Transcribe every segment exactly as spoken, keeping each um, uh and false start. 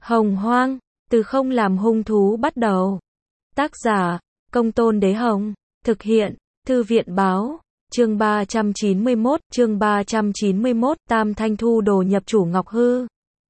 Hồng Hoang, từ không làm hung thú bắt đầu. Tác giả, Công Tôn Đế Hồng. Thực hiện, Thư viện Báo. Chương ba trăm chín mươi mốt, chương ba trăm chín mươi mốt, Tam Thanh Thu đồ nhập chủ Ngọc Hư.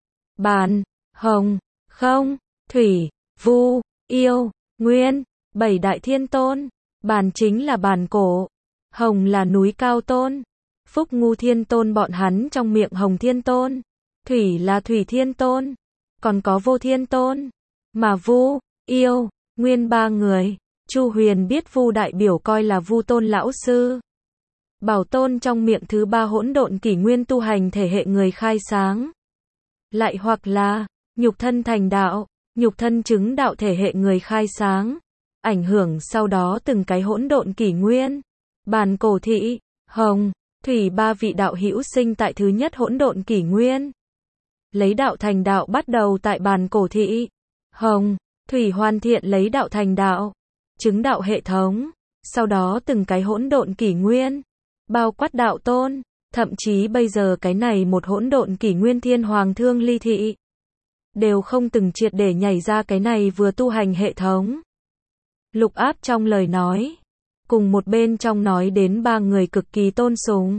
Bàn, Hồng, Không, Thủy, Vu, Yêu, Nguyên, bảy đại thiên tôn. Bàn chính là bàn cổ. Hồng là núi cao tôn. Phúc Ngu Thiên Tôn bọn hắn trong miệng Hồng Thiên Tôn. Thủy là Thủy Thiên Tôn. Còn có Vô Thiên Tôn. Mà Vu, Yêu, Nguyên ba người. Chu Huyền biết Vu đại biểu coi là Vu Tôn lão sư. Bảo Tôn trong miệng thứ ba hỗn độn kỷ nguyên tu hành thể hệ người khai sáng. Lại hoặc là nhục thân thành đạo, nhục thân chứng đạo thể hệ người khai sáng. Ảnh hưởng sau đó từng cái hỗn độn kỷ nguyên. Bàn cổ thị, Hồng, Thủy ba vị đạo hữu sinh tại thứ nhất hỗn độn kỷ nguyên. Lấy đạo thành đạo bắt đầu tại bàn cổ thị. Hồng, Thủy hoàn thiện lấy đạo thành đạo, chứng đạo hệ thống, sau đó từng cái hỗn độn kỷ nguyên, bao quát đạo tôn, thậm chí bây giờ cái này một hỗn độn kỷ nguyên thiên hoàng thương ly thị, đều không từng triệt để nhảy ra cái này vừa tu hành hệ thống. Lục Áp trong lời nói, cùng một bên trong nói đến ba người cực kỳ tôn sùng.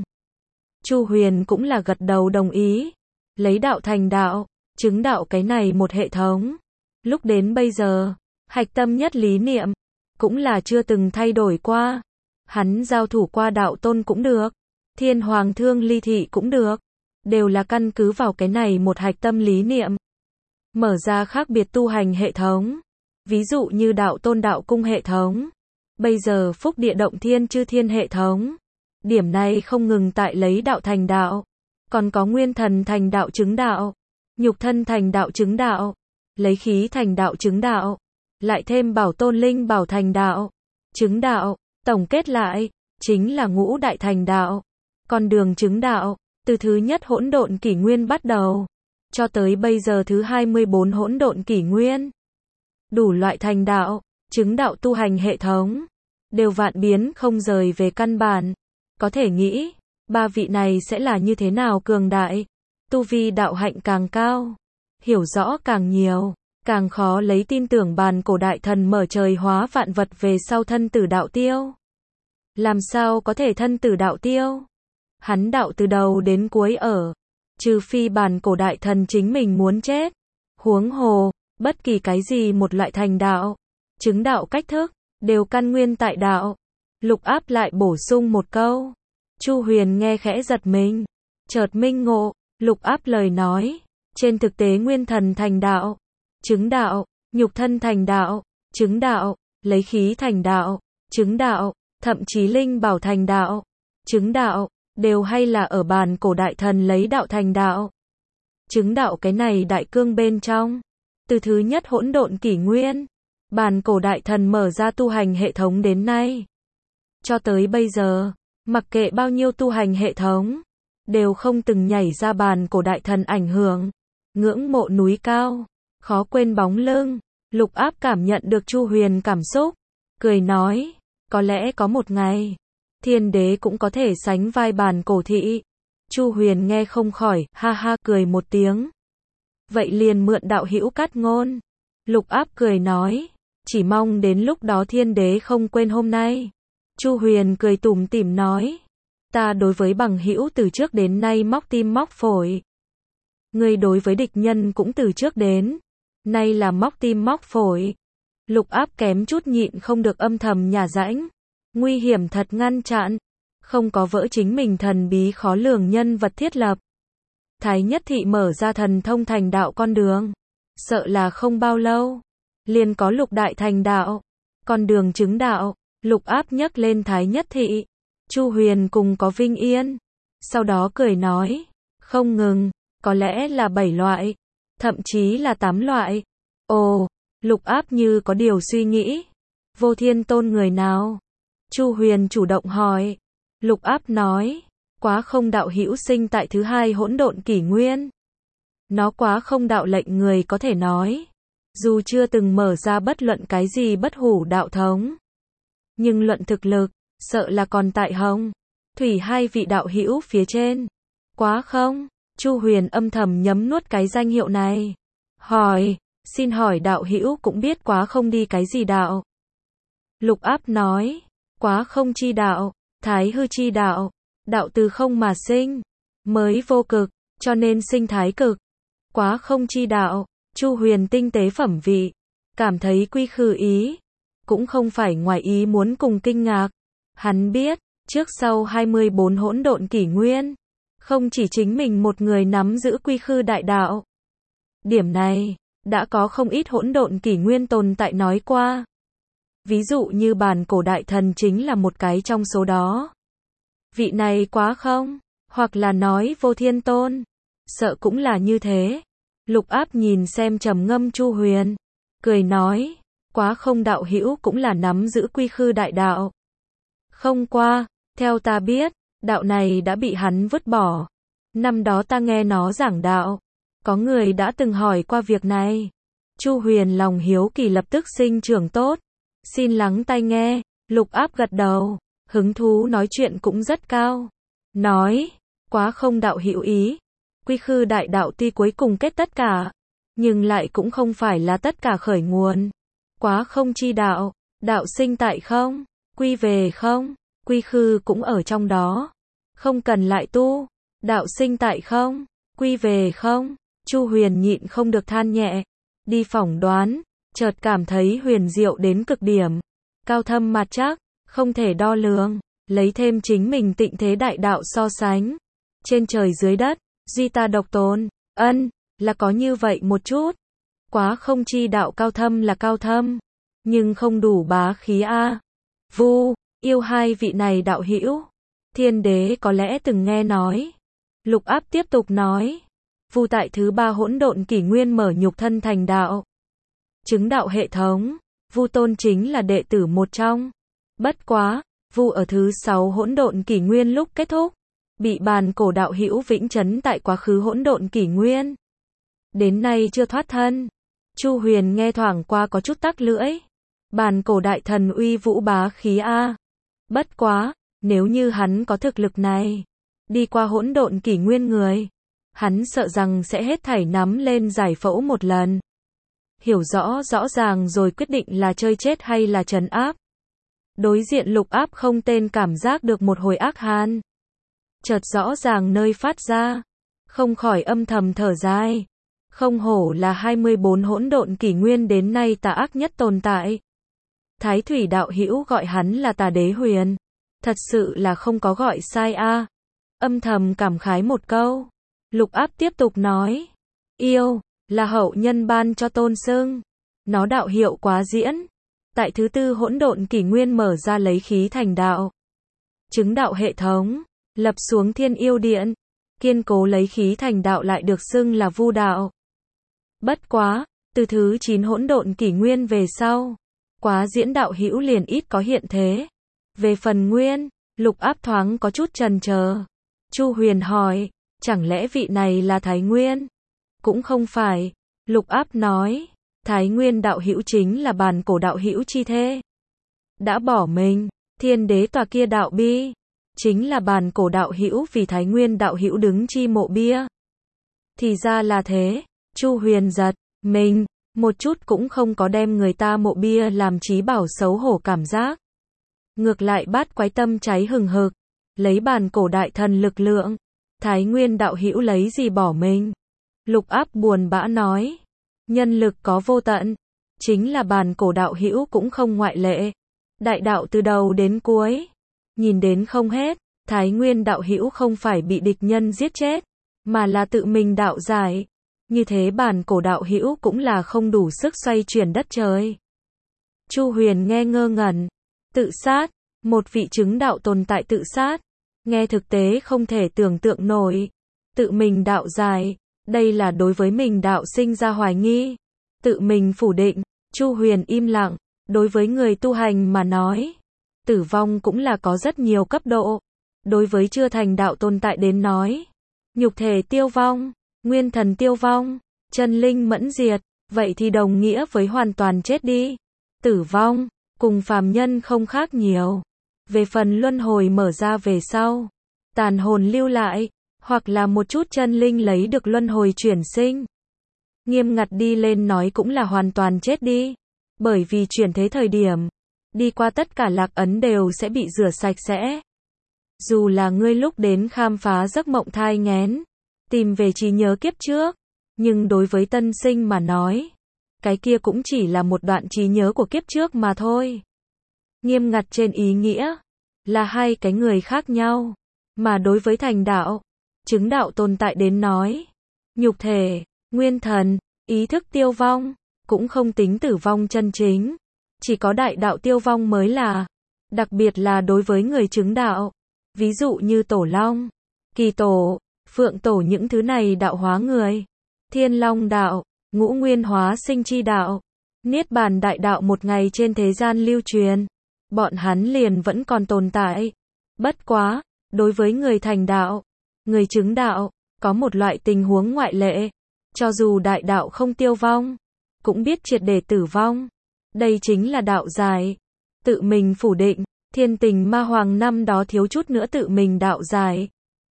Chu Huyền cũng là gật đầu đồng ý, lấy đạo thành đạo, chứng đạo cái này một hệ thống. Lúc đến bây giờ, hạch tâm nhất lý niệm, cũng là chưa từng thay đổi qua. Hắn giao thủ qua đạo tôn cũng được, thiên hoàng thương ly thị cũng được, đều là căn cứ vào cái này một hạch tâm lý niệm. Mở ra khác biệt tu hành hệ thống, ví dụ như đạo tôn đạo cung hệ thống, bây giờ phúc địa động thiên chư thiên hệ thống. Điểm này không ngừng tại lấy đạo thành đạo, còn có nguyên thần thành đạo chứng đạo, nhục thân thành đạo chứng đạo, lấy khí thành đạo chứng đạo, lại thêm bảo tôn linh bảo thành đạo, chứng đạo, tổng kết lại, chính là ngũ đại thành đạo. Con đường chứng đạo, từ thứ nhất hỗn độn kỷ nguyên bắt đầu, cho tới bây giờ thứ hai mươi bốn hỗn độn kỷ nguyên. Đủ loại thành đạo, chứng đạo tu hành hệ thống, đều vạn biến không rời về căn bản. Có thể nghĩ, ba vị này sẽ là như thế nào cường đại, tu vi đạo hạnh càng cao, hiểu rõ càng nhiều, càng khó lấy tin tưởng bàn cổ đại thần mở trời hóa vạn vật về sau thân tử đạo tiêu. Làm sao có thể thân tử đạo tiêu? Hắn đạo từ đầu đến cuối ở, trừ phi bàn cổ đại thần chính mình muốn chết. Huống hồ, bất kỳ cái gì một loại thành đạo, chứng đạo cách thức, đều căn nguyên tại đạo. Lục Áp lại bổ sung một câu. Chu Huyền nghe khẽ giật mình, chợt minh ngộ, Lục Áp lời nói, trên thực tế nguyên thần thành đạo, chứng đạo, nhục thân thành đạo, chứng đạo, lấy khí thành đạo, chứng đạo, thậm chí linh bảo thành đạo, chứng đạo, đều hay là ở bàn cổ đại thần lấy đạo thành đạo. Chứng đạo cái này đại cương bên trong, từ thứ nhất hỗn độn kỷ nguyên, bàn cổ đại thần mở ra tu hành hệ thống đến nay. Cho tới bây giờ, mặc kệ bao nhiêu tu hành hệ thống, đều không từng nhảy ra bàn cổ đại thần ảnh hưởng. Ngưỡng mộ núi cao, khó quên bóng lưng. Lục Áp cảm nhận được Chu Huyền cảm xúc, cười nói, có lẽ có một ngày, thiên đế cũng có thể sánh vai bàn cổ thị. Chu Huyền nghe không khỏi, ha ha cười một tiếng. Vậy liền mượn đạo hữu cát ngôn. Lục Áp cười nói, chỉ mong đến lúc đó thiên đế không quên hôm nay. Chu Huyền cười tủm tỉm nói, ta đối với bằng hữu từ trước đến nay móc tim móc phổi. Ngươi đối với địch nhân cũng từ trước đến nay là móc tim móc phổi. Lục Áp kém chút nhịn không được âm thầm nhả rãnh. Nguy hiểm thật ngăn chặn, không có vỡ chính mình thần bí khó lường nhân vật thiết lập. Thái Nhất Thị mở ra thần thông thành đạo con đường, sợ là không bao lâu, liền có lục đại thành đạo, con đường chứng đạo. Lục Áp nhấc lên Thái Nhất Thị, Chu Huyền cùng có Vinh Yên, sau đó cười nói, không ngừng, có lẽ là bảy loại, thậm chí là tám loại. Ồ, Lục Áp như có điều suy nghĩ, Vô Thiên Tôn người nào? Chu Huyền chủ động hỏi. Lục Áp nói, quá không đạo hữu sinh tại thứ hai hỗn độn kỷ nguyên. Nó quá không đạo lệnh người có thể nói, dù chưa từng mở ra bất luận cái gì bất hủ đạo thống, nhưng luận thực lực, sợ là còn tại Hồng, Thủy hai vị đạo hữu phía trên. Quá không? Chu Huyền âm thầm nhấm nuốt cái danh hiệu này. hỏi, xin hỏi đạo hữu cũng biết quá không đi cái gì đạo? Lục Áp nói, quá không chi đạo, thái hư chi đạo, đạo từ không mà sinh, mới vô cực, cho nên sinh thái cực. Quá không chi đạo, Chu Huyền tinh tế phẩm vị, cảm thấy quy khư ý, cũng không phải ngoài ý muốn cùng kinh ngạc. Hắn biết, trước sau hai mươi bốn hỗn độn kỷ nguyên, không chỉ chính mình một người nắm giữ quy khư đại đạo. Điểm này, đã có không ít hỗn độn kỷ nguyên tồn tại nói qua. Ví dụ như bản cổ đại thần chính là một cái trong số đó. Vị này quá không? Hoặc là nói vô thiên tôn. Sợ cũng là như thế. Lục Áp nhìn xem trầm ngâm Chu Huyền. Cười nói, quá không đạo hữu cũng là nắm giữ quy khư đại đạo. Không qua, theo ta biết, đạo này đã bị hắn vứt bỏ. Năm đó ta nghe nó giảng đạo. Có người đã từng hỏi qua việc này. Chu Huyền lòng hiếu kỳ lập tức sinh trưởng tốt. Xin lắng tai nghe. Lục Áp gật đầu. Hứng thú nói chuyện cũng rất cao. Nói, quá không đạo hữu ý. Quy khư đại đạo tuy cuối cùng kết tất cả, nhưng lại cũng không phải là tất cả khởi nguồn. Quá không chi đạo, đạo sinh tại không, quy về không, quy khư cũng ở trong đó. Không cần lại tu, đạo sinh tại không, quy về không. Chu Huyền nhịn không được than nhẹ, đi phỏng đoán, chợt cảm thấy huyền diệu đến cực điểm, cao thâm mạt chắc, không thể đo lường, lấy thêm chính mình tịnh thế đại đạo so sánh. Trên trời dưới đất, duy ta độc tôn, ân, là có như vậy một chút. Quá không chi đạo cao thâm là cao thâm, nhưng không đủ bá khí a. Vu, yêu hai vị này đạo hữu, thiên đế có lẽ từng nghe nói. Lục Áp tiếp tục nói, Vu tại thứ ba hỗn độn kỷ nguyên mở nhục thân thành đạo. Chứng đạo hệ thống, Vu tôn chính là đệ tử một trong. Bất quá, Vu ở thứ sáu hỗn độn kỷ nguyên lúc kết thúc, bị bàn cổ đạo hữu vĩnh chấn tại quá khứ hỗn độn kỷ nguyên. Đến nay chưa thoát thân. Chu Huyền nghe thoảng qua có chút tắc lưỡi. Bàn cổ đại thần uy vũ bá khí a. Bất quá, nếu như hắn có thực lực này, đi qua hỗn độn kỷ nguyên người, hắn sợ rằng sẽ hết thảy nắm lên giải phẫu một lần. Hiểu rõ rõ ràng rồi quyết định là chơi chết hay là trấn áp. Đối diện Lục Áp không tên cảm giác được một hồi ác hàn. Chợt rõ ràng nơi phát ra, không khỏi âm thầm thở dài. Không hổ là hai mươi bốn hỗn độn kỷ nguyên đến nay tà ác nhất tồn tại. Thái Thủy đạo hữu gọi hắn là Tà Đế Huyền, thật sự là không có gọi sai a. Âm thầm cảm khái một câu. Lục Áp tiếp tục nói, yêu là hậu nhân ban cho tôn xưng, nó đạo hiệu quá diễn. Tại thứ tư hỗn độn kỷ nguyên mở ra lấy khí thành đạo, chứng đạo hệ thống, lập xuống Thiên Yêu Điện, kiên cố lấy khí thành đạo lại được xưng là Vu đạo. Bất quá, từ thứ chín hỗn độn kỷ nguyên về sau, quá diễn đạo hữu liền ít có hiện thế. Về phần nguyên, Lục Áp thoáng có chút chần chờ. Chu Huyền hỏi, chẳng lẽ vị này là Thái Nguyên? Cũng không phải. Lục Áp nói, Thái Nguyên đạo hữu chính là bàn cổ đạo hữu chi thê. Đã bỏ mình, thiên đế tòa kia đạo bi, chính là bàn cổ đạo hữu vì Thái Nguyên đạo hữu đứng chi mộ bia. Thì ra là thế. Chu Huyền giật mình, một chút cũng không có đem người ta mộ bia làm chí bảo xấu hổ cảm giác. Ngược lại bát quái tâm cháy hừng hực, lấy bàn cổ đại thần lực lượng, Thái Nguyên đạo hữu lấy gì bỏ mình? Lục Áp buồn bã nói, nhân lực có vô tận, chính là bàn cổ đạo hữu cũng không ngoại lệ. Đại đạo từ đầu đến cuối, nhìn đến không hết. Thái Nguyên đạo hữu không phải bị địch nhân giết chết, mà là tự mình đạo giải. Như thế bàn cổ đạo hữu cũng là không đủ sức xoay chuyển đất trời. Chu Huyền nghe ngơ ngẩn. Tự sát, một vị chứng đạo tồn tại tự sát, nghe thực tế không thể tưởng tượng nổi. Tự mình đạo giải, đây là đối với mình đạo sinh ra hoài nghi. Tự mình phủ định. Chu Huyền im lặng. Đối với người tu hành mà nói, tử vong cũng là có rất nhiều cấp độ. Đối với chưa thành đạo tồn tại đến nói, nhục thể tiêu vong, nguyên thần tiêu vong, chân linh mẫn diệt, vậy thì đồng nghĩa với hoàn toàn chết đi. Tử vong, cùng phàm nhân không khác nhiều. Về phần luân hồi mở ra về sau, tàn hồn lưu lại, hoặc là một chút chân linh lấy được luân hồi chuyển sinh. Nghiêm ngặt đi lên nói cũng là hoàn toàn chết đi. Bởi vì chuyển thế thời điểm, đi qua tất cả lạc ấn đều sẽ bị rửa sạch sẽ. Dù là ngươi lúc đến khám phá giấc mộng thai nghén, tìm về trí nhớ kiếp trước, nhưng đối với tân sinh mà nói, cái kia cũng chỉ là một đoạn trí nhớ của kiếp trước mà thôi. Nghiêm ngặt trên ý nghĩa, là hai cái người khác nhau, mà đối với thành đạo, chứng đạo tồn tại đến nói, nhục thể, nguyên thần, ý thức tiêu vong, cũng không tính tử vong chân chính, chỉ có đại đạo tiêu vong mới là, đặc biệt là đối với người chứng đạo, ví dụ như Tổ Long, Kỳ Tổ, Phượng Tổ những thứ này đạo hóa người, Thiên Long đạo, Ngũ Nguyên hóa sinh chi đạo, Niết Bàn đại đạo một ngày trên thế gian lưu truyền, bọn hắn liền vẫn còn tồn tại. Bất quá, đối với người thành đạo, người chứng đạo, có một loại tình huống ngoại lệ, cho dù đại đạo không tiêu vong, cũng biết triệt để tử vong. Đây chính là đạo giải, tự mình phủ định, Thiên Tình Ma Hoàng năm đó thiếu chút nữa tự mình đạo giải.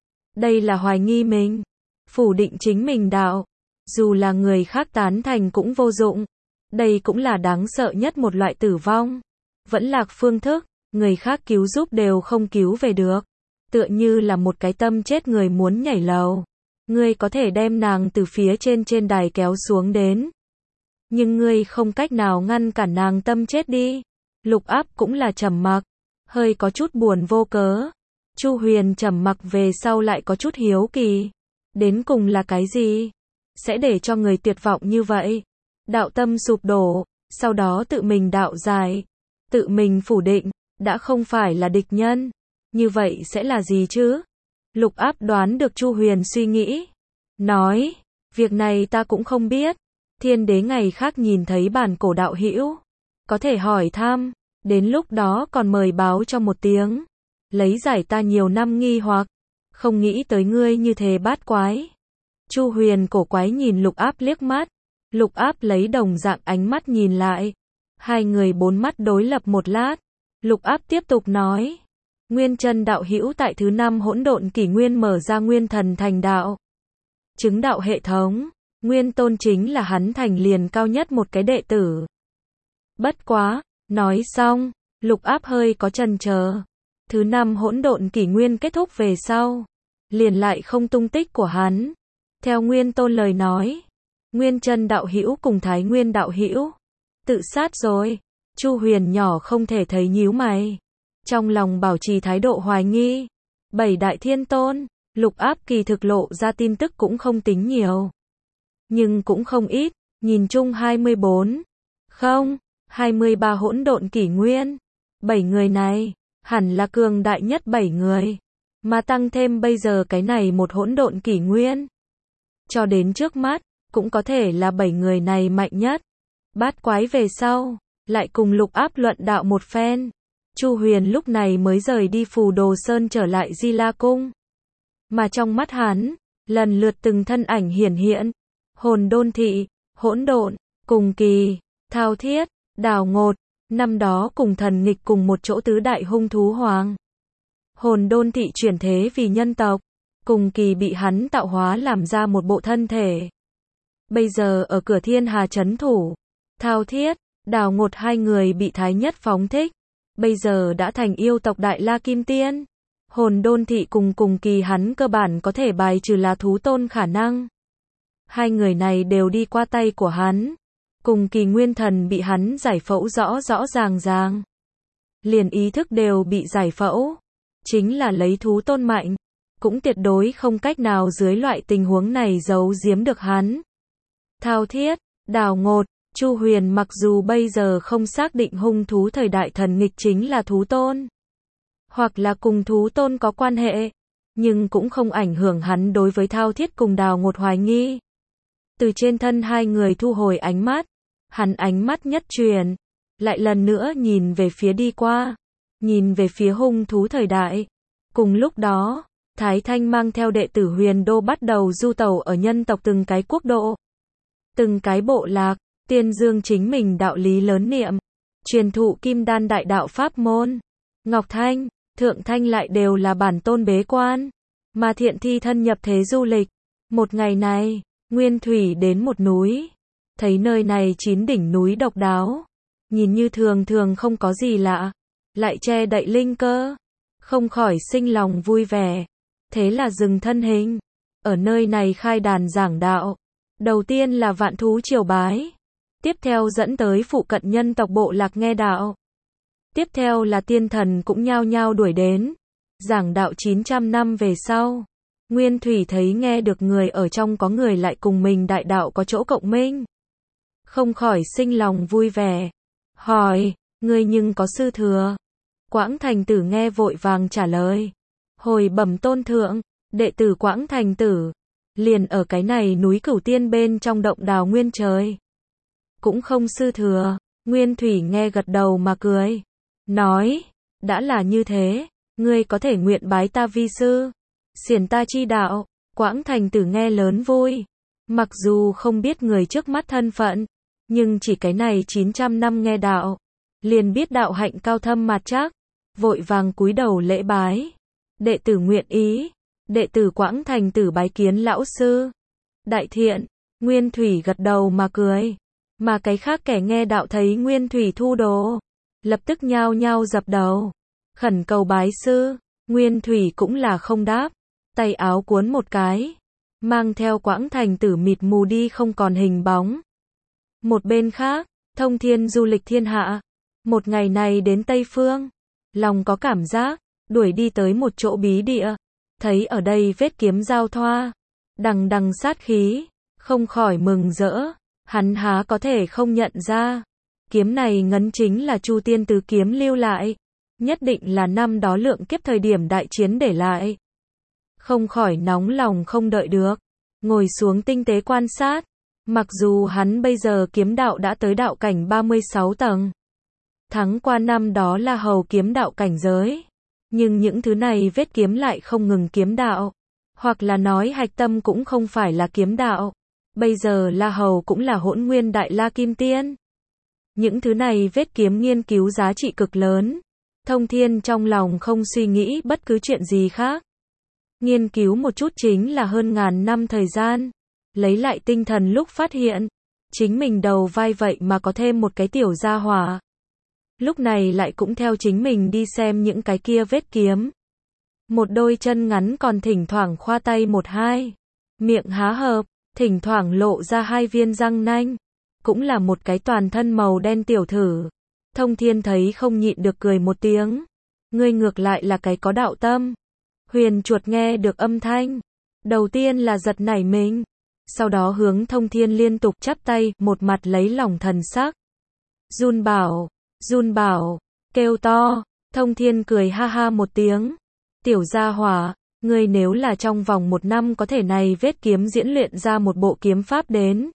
Đây là hoài nghi mình, phủ định chính mình đạo, dù là người khác tán thành cũng vô dụng. Đây cũng là đáng sợ nhất một loại tử vong. Vẫn lạc phương thức, người khác cứu giúp đều không cứu về được. Tựa như là một cái tâm chết người muốn nhảy lầu. Ngươi có thể đem nàng từ phía trên trên đài kéo xuống đến. Nhưng ngươi không cách nào ngăn cản nàng tâm chết đi. Lục Áp cũng là trầm mặc, hơi có chút buồn vô cớ. Chu Huyền trầm mặc về sau lại có chút hiếu kỳ. Đến cùng là cái gì? Sẽ để cho người tuyệt vọng như vậy? Đạo tâm sụp đổ, sau đó tự mình đạo giải, tự mình phủ định, đã không phải là địch nhân. Như vậy sẽ là gì chứ? Lục Áp đoán được Chu Huyền suy nghĩ. Nói, việc này ta cũng không biết. Thiên đế ngày khác nhìn thấy bản cổ đạo hữu, có thể hỏi thăm, đến lúc đó còn mời báo cho một tiếng. Lấy giải ta nhiều năm nghi hoặc, không nghĩ tới ngươi như thế bát quái. Chu Huyền cổ quái nhìn Lục Áp liếc mắt. Lục Áp lấy đồng dạng ánh mắt nhìn lại. Hai người bốn mắt đối lập một lát. Lục Áp tiếp tục nói. Nguyên Chân đạo hữu tại thứ năm hỗn độn kỷ nguyên mở ra nguyên thần thành đạo. Chứng đạo hệ thống. Nguyên Tôn chính là hắn thành liền cao nhất một cái đệ tử. Bất quá, nói xong, Lục Áp hơi có chần chờ. Thứ năm hỗn độn kỷ nguyên kết thúc về sau, liền lại không tung tích của hắn. Theo Nguyên Tôn lời nói, Nguyên Chân đạo hữu cùng Thái Nguyên đạo hữu tự sát rồi. Chu Huyền nhỏ không thể thấy nhíu mày, trong lòng bảo trì thái độ hoài nghi. Bảy đại thiên tôn, Lục Áp kỳ thực lộ ra tin tức cũng không tính nhiều, nhưng cũng không ít, nhìn chung hai mươi bốn, không, hai mươi ba hỗn độn kỷ nguyên. Bảy người này, hẳn là cường đại nhất bảy người, mà tăng thêm bây giờ cái này một hỗn độn kỷ nguyên. Cho đến trước mắt, cũng có thể là bảy người này mạnh nhất. Bát quái về sau, lại cùng Lục Áp luận đạo một phen. Chu Huyền lúc này mới rời đi Phù Đồ Sơn trở lại Di La Cung. Mà trong mắt hắn, lần lượt từng thân ảnh hiển hiện. Hồn Đôn Thị, Hỗn Độn, Cùng Kỳ, Thao Thiết, Đào Ngột, năm đó cùng Thần Nghịch cùng một chỗ tứ đại hung thú hoàng. Hồn Đôn Thị chuyển thế vì nhân tộc, Cùng Kỳ bị hắn tạo hóa làm ra một bộ thân thể. Bây giờ ở cửa Thiên Hà trấn thủ. Thao Thiết, Đào Ngột hai người bị Thái Nhất phóng thích, bây giờ đã thành yêu tộc Đại La Kim Tiên. Hồn Đôn Thị cùng Cùng Kỳ hắn cơ bản có thể bài trừ là thú tôn khả năng. Hai người này đều đi qua tay của hắn. Cùng Kỳ nguyên thần bị hắn giải phẫu rõ rõ ràng ràng. Liền ý thức đều bị giải phẫu. Chính là lấy thú tôn mạnh, cũng tuyệt đối không cách nào dưới loại tình huống này giấu giếm được hắn. Thao Thiết, Đào Ngột, Chu Huyền mặc dù bây giờ không xác định hung thú thời đại Thần Nghịch chính là thú tôn, hoặc là cùng thú tôn có quan hệ, nhưng cũng không ảnh hưởng hắn đối với Thao Thiết cùng Đào Ngột hoài nghi. Từ trên thân hai người thu hồi ánh mắt, hắn ánh mắt nhất truyền, lại lần nữa nhìn về phía đi qua, nhìn về phía hung thú thời đại. Cùng lúc đó, Thái Thanh mang theo đệ tử Huyền Đô bắt đầu du tẩu ở nhân tộc từng cái quốc độ, từng cái bộ lạc, tuyên dương chính mình đạo lý lớn niệm, truyền thụ Kim Đan đại đạo pháp môn. Ngọc Thanh, Thượng Thanh lại đều là bản tôn bế quan, mà Thiện Thi thân nhập thế du lịch. Một ngày này, Nguyên Thủy đến một núi, thấy nơi này chín đỉnh núi độc đáo, nhìn như thường thường không có gì lạ, lại che đậy linh cơ, không khỏi sinh lòng vui vẻ. Thế là dừng thân hình, ở nơi này khai đàn giảng đạo. Đầu tiên là vạn thú triều bái, tiếp theo dẫn tới phụ cận nhân tộc bộ lạc nghe đạo. Tiếp theo là tiên thần cũng nhao nhao đuổi đến, giảng đạo chín trăm năm về sau. Nguyên Thủy thấy nghe được người ở trong có người lại cùng mình đại đạo có chỗ cộng minh, không khỏi sinh lòng vui vẻ, hỏi, ngươi nhưng có sư thừa? Quảng Thành Tử nghe vội vàng trả lời, hồi bẩm tôn thượng, đệ tử Quảng Thành Tử, liền ở cái này núi Cửu Tiên bên trong động đào nguyên trời. Cũng không sư thừa. Nguyên Thủy nghe gật đầu mà cười, nói, đã là như thế, ngươi có thể nguyện bái ta vi sư, xiển ta chi đạo. Quảng Thành Tử nghe lớn vui, mặc dù không biết người trước mắt thân phận, nhưng chỉ cái này chín trăm năm nghe đạo, liền biết đạo hạnh cao thâm mạt chắc, vội vàng cúi đầu lễ bái. Đệ tử nguyện ý, đệ tử Quảng Thành Tử bái kiến lão sư. Đại thiện. Nguyên Thủy gật đầu mà cười, mà cái khác kẻ nghe đạo thấy Nguyên Thủy thu đồ, lập tức nhao nhao dập đầu, khẩn cầu bái sư. Nguyên Thủy cũng là không đáp, tay áo cuốn một cái, mang theo Quảng Thành Tử mịt mù đi không còn hình bóng. Một bên khác, Thông Thiên du lịch thiên hạ, một ngày này đến Tây Phương, lòng có cảm giác, đuổi đi tới một chỗ bí địa, thấy ở đây vết kiếm giao thoa, đằng đằng sát khí, không khỏi mừng rỡ, hắn há có thể không nhận ra, kiếm này ngấn chính là Chu Tiên Tứ kiếm lưu lại, nhất định là năm đó lượng kiếp thời điểm đại chiến để lại. Không khỏi nóng lòng không đợi được, ngồi xuống tinh tế quan sát, mặc dù hắn bây giờ kiếm đạo đã tới đạo cảnh ba mươi sáu tầng, thắng qua năm đó là hầu kiếm đạo cảnh giới, nhưng những thứ này vết kiếm lại không ngừng kiếm đạo, hoặc là nói hạch tâm cũng không phải là kiếm đạo. Bây giờ La Hầu cũng là hỗn nguyên đại la kim tiên. Những thứ này vết kiếm nghiên cứu giá trị cực lớn. Thông Thiên trong lòng không suy nghĩ bất cứ chuyện gì khác. Nghiên cứu một chút chính là hơn ngàn năm thời gian. Lấy lại tinh thần lúc phát hiện, chính mình đầu vai vậy mà có thêm một cái tiểu gia hỏa. Lúc này lại cũng theo chính mình đi xem những cái kia vết kiếm. Một đôi chân ngắn còn thỉnh thoảng khoa tay một hai, miệng há hợp, thỉnh thoảng lộ ra hai viên răng nanh, cũng là một cái toàn thân màu đen tiểu thử. Thông Thiên thấy không nhịn được cười một tiếng, ngươi ngược lại là cái có đạo tâm. Huyền chuột nghe được âm thanh, đầu tiên là giật nảy mình, sau đó hướng Thông Thiên liên tục chắp tay, một mặt lấy lòng thần sắc. Run bảo, run bảo, kêu to. Thông Thiên cười ha ha một tiếng, tiểu gia hỏa, ngươi nếu là trong vòng một năm có thể này vết kiếm diễn luyện ra một bộ kiếm pháp đến,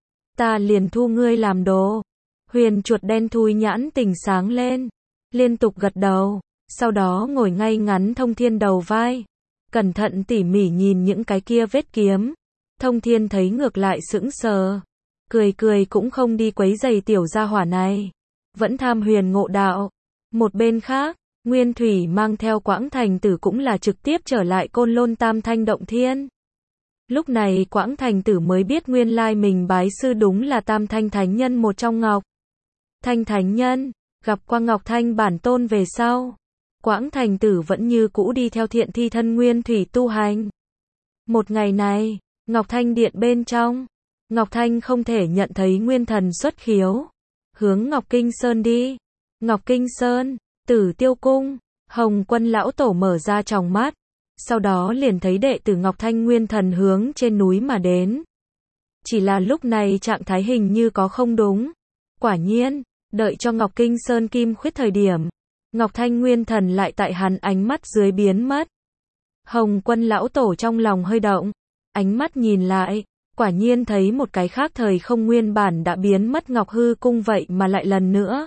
ta liền thu ngươi làm đồ. Huyền chuột đen thui nhãn tình sáng lên, liên tục gật đầu, sau đó ngồi ngay ngắn Thông Thiên đầu vai, cẩn thận tỉ mỉ nhìn những cái kia vết kiếm. Thông Thiên thấy ngược lại sững sờ, cười cười cũng không đi quấy giày tiểu gia hỏa này, vẫn tham huyền ngộ đạo. Một bên khác, Nguyên Thủy mang theo Quảng Thành Tử cũng là trực tiếp trở lại Côn Lôn Tam Thanh Động Thiên. Lúc này Quảng Thành Tử mới biết nguyên lai mình bái sư đúng là Tam Thanh Thánh Nhân một trong Ngọc Thanh Thánh Nhân. Gặp qua Ngọc Thanh bản tôn về sau, Quảng Thành Tử vẫn như cũ đi theo thiện thi thân Nguyên Thủy tu hành. Một ngày này, Ngọc Thanh Điện bên trong, Ngọc Thanh không thể nhận thấy Nguyên Thần xuất khiếu, hướng Ngọc Kinh Sơn đi. Ngọc Kinh Sơn, Tử Tiêu Cung, Hồng Quân lão tổ mở ra tròng mắt, sau đó liền thấy đệ tử Ngọc Thanh Nguyên Thần hướng trên núi mà đến. Chỉ là lúc này trạng thái hình như có không đúng. Quả nhiên, đợi cho Ngọc Kinh Sơn kim khuyết thời điểm, Ngọc Thanh Nguyên Thần lại tại hắn ánh mắt dưới biến mất. Hồng Quân lão tổ trong lòng hơi động, ánh mắt nhìn lại, quả nhiên thấy một cái khác thời không nguyên bản đã biến mất Ngọc Hư Cung vậy mà lại lần nữa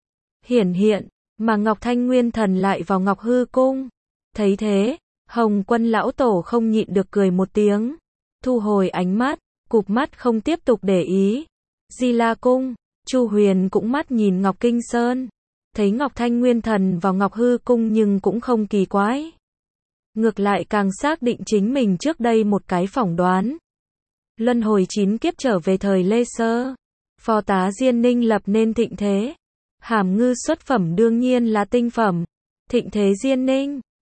hiển hiện, mà Ngọc Thanh Nguyên Thần lại vào Ngọc Hư Cung. Thấy thế, Hồng Quân lão tổ không nhịn được cười một tiếng, thu hồi ánh mắt, cụp mắt không tiếp tục để ý. Di La Cung, Chu Huyền cũng mắt nhìn Ngọc Kinh Sơn, thấy Ngọc Thanh Nguyên Thần vào Ngọc Hư Cung nhưng cũng không kỳ quái. Ngược lại càng xác định chính mình trước đây một cái phỏng đoán. Luân hồi chín kiếp trở về thời Lê Sơ. Phò tá Diên Ninh lập nên thịnh thế. Hàm Ngư xuất phẩm đương nhiên là tinh phẩm. Thịnh thế Diên Ninh.